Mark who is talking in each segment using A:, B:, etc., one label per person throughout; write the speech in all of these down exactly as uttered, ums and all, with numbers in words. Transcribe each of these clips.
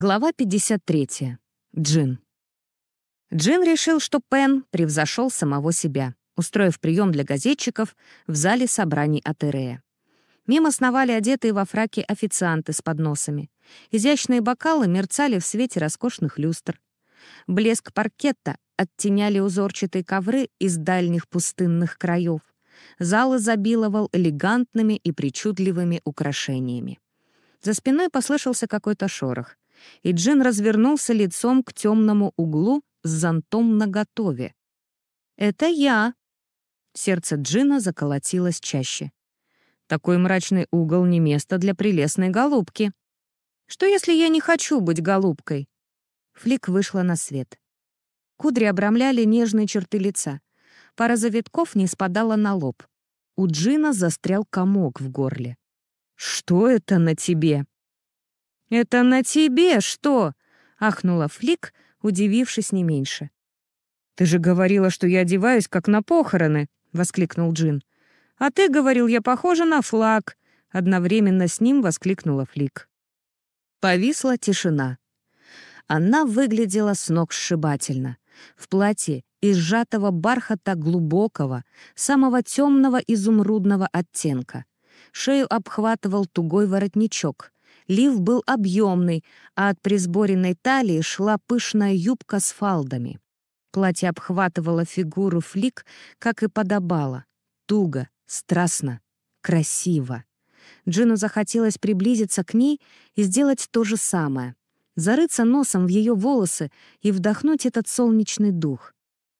A: Глава пятьдесят третья. Джин. Джин решил, что Пен превзошел самого себя, устроив прием для газетчиков в зале собраний Атерея. Мимо сновали одетые во фраки официанты с подносами. Изящные бокалы мерцали в свете роскошных люстр. Блеск паркетта оттеняли узорчатые ковры из дальних пустынных краев. Зал изобиловал элегантными и причудливыми украшениями. За спиной послышался какой-то шорох, и Джин развернулся лицом к темному углу с зонтом наготове. «Это я!» Сердце Джина заколотилось чаще. «Такой мрачный угол не место для прелестной голубки. Что, если я не хочу быть голубкой?» Флик вышла на свет. Кудри обрамляли нежные черты лица. Пара завитков не спадала на лоб. У Джина застрял комок в горле. «Что это на тебе?» «Это на тебе что?» — ахнула Флик, удивившись не меньше. «Ты же говорила, что я одеваюсь, как на похороны!» — воскликнул Джин. «А ты говорил, я похожа на флаг!» — одновременно с ним воскликнула Флик. Повисла тишина. Она выглядела сногсшибательно. В платье из сжатого бархата глубокого, самого темного изумрудного оттенка. Шею обхватывал тугой воротничок. Лиф был объемный, а от присборенной талии шла пышная юбка с фалдами. Платье обхватывало фигуру Флик, как и подобало. Туго, страстно, красиво. Джину захотелось приблизиться к ней и сделать то же самое. Зарыться носом в ее волосы и вдохнуть этот солнечный дух.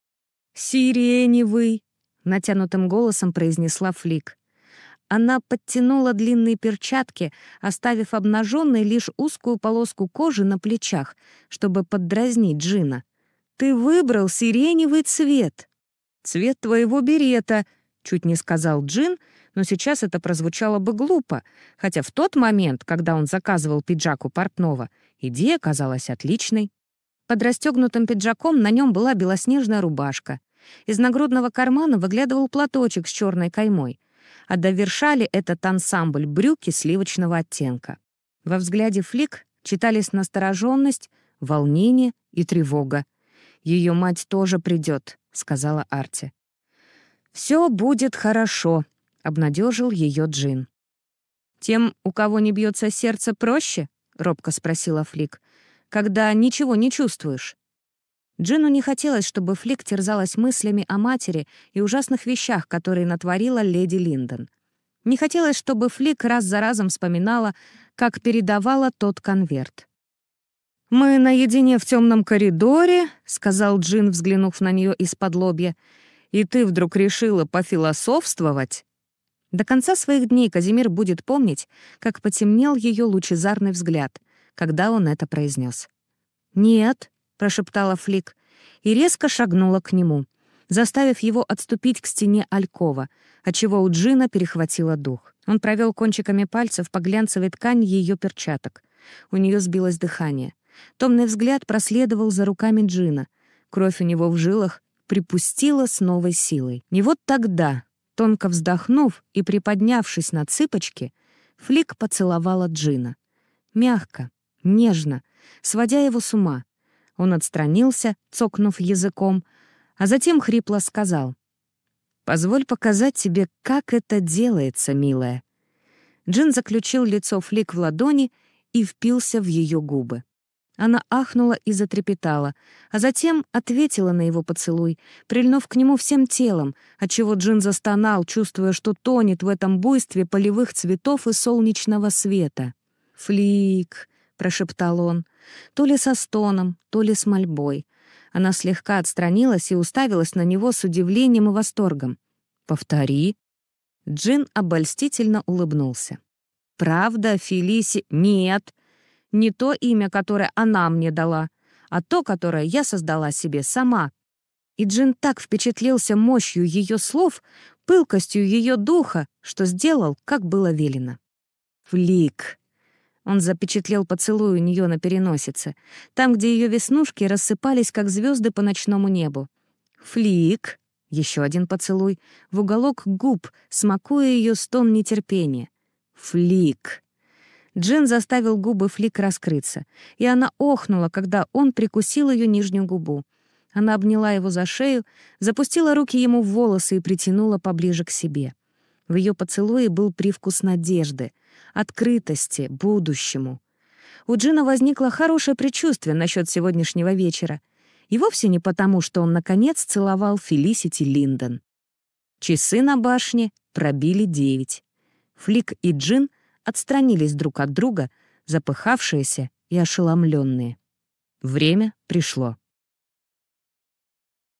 A: «Сиреневый!» — натянутым голосом произнесла Флик. Она подтянула длинные перчатки, оставив обнаженной лишь узкую полоску кожи на плечах, чтобы поддразнить Джина. «Ты выбрал сиреневый цвет!» «Цвет твоего берета!» — чуть не сказал Джин, но сейчас это прозвучало бы глупо, хотя в тот момент, когда он заказывал пиджак у портного, идея казалась отличной. Под расстегнутым пиджаком на нем была белоснежная рубашка. Из нагрудного кармана выглядывал платочек с черной каймой, а довершали этот ансамбль брюки сливочного оттенка. Во взгляде Флик читались настороженность, волнение и тревога. «Ее мать тоже придет», — сказала Арти. «Все будет хорошо», — обнадежил ее Джин. «Тем, у кого не бьется сердце, проще?» — робко спросила Флик. «Когда ничего не чувствуешь». Джину не хотелось, чтобы Флик терзалась мыслями о матери и ужасных вещах, которые натворила леди Линдон. Не хотелось, чтобы Флик раз за разом вспоминала, как передавала тот конверт. «Мы наедине в темном коридоре», — сказал Джин, взглянув на нее из-под лобья, «и ты вдруг решила пофилософствовать». До конца своих дней Казимир будет помнить, как потемнел ее лучезарный взгляд, когда он это произнес. «Нет», — прошептала Флик, и резко шагнула к нему, заставив его отступить к стене алькова, отчего у Джина перехватило дух. Он провел кончиками пальцев по глянцевой ткани ее перчаток. У нее сбилось дыхание. Томный взгляд проследовал за руками Джина. Кровь у него в жилах припустила с новой силой. И вот тогда, тонко вздохнув и приподнявшись на цыпочки, Флик поцеловала Джина. Мягко, нежно, сводя его с ума. Он отстранился, цокнув языком, а затем хрипло сказал: «Позволь показать тебе, как это делается, милая». Джин заключил лицо Флик в ладони и впился в ее губы. Она ахнула и затрепетала, а затем ответила на его поцелуй, прильнув к нему всем телом, отчего Джин застонал, чувствуя, что тонет в этом буйстве полевых цветов и солнечного света. «Флик», — прошептал он, то ли со стоном, то ли с мольбой. Она слегка отстранилась и уставилась на него с удивлением и восторгом. «Повтори». Джин обольстительно улыбнулся. «Правда, Фелиси...» «Нет, не то имя, которое она мне дала, а то, которое я создала себе сама». И Джин так впечатлился мощью ее слов, пылкостью ее духа, что сделал, как было велено. «Флик». Он запечатлел поцелуй у нее на переносице, там, где ее веснушки рассыпались, как звезды по ночному небу. «Флик», еще один поцелуй, в уголок губ, смакуя ее стон нетерпения. «Флик». Джин заставил губы Флик раскрыться, и она охнула, когда он прикусил ее нижнюю губу. Она обняла его за шею, запустила руки ему в волосы и притянула поближе к себе. В ее поцелуе был привкус надежды, открытости, будущему. У Джина возникло хорошее предчувствие насчет сегодняшнего вечера. И вовсе не потому, что он, наконец, целовал Фелисити Линдон. Часы на башне пробили девять. Флик и Джин отстранились друг от друга, запыхавшиеся и ошеломленные. Время пришло.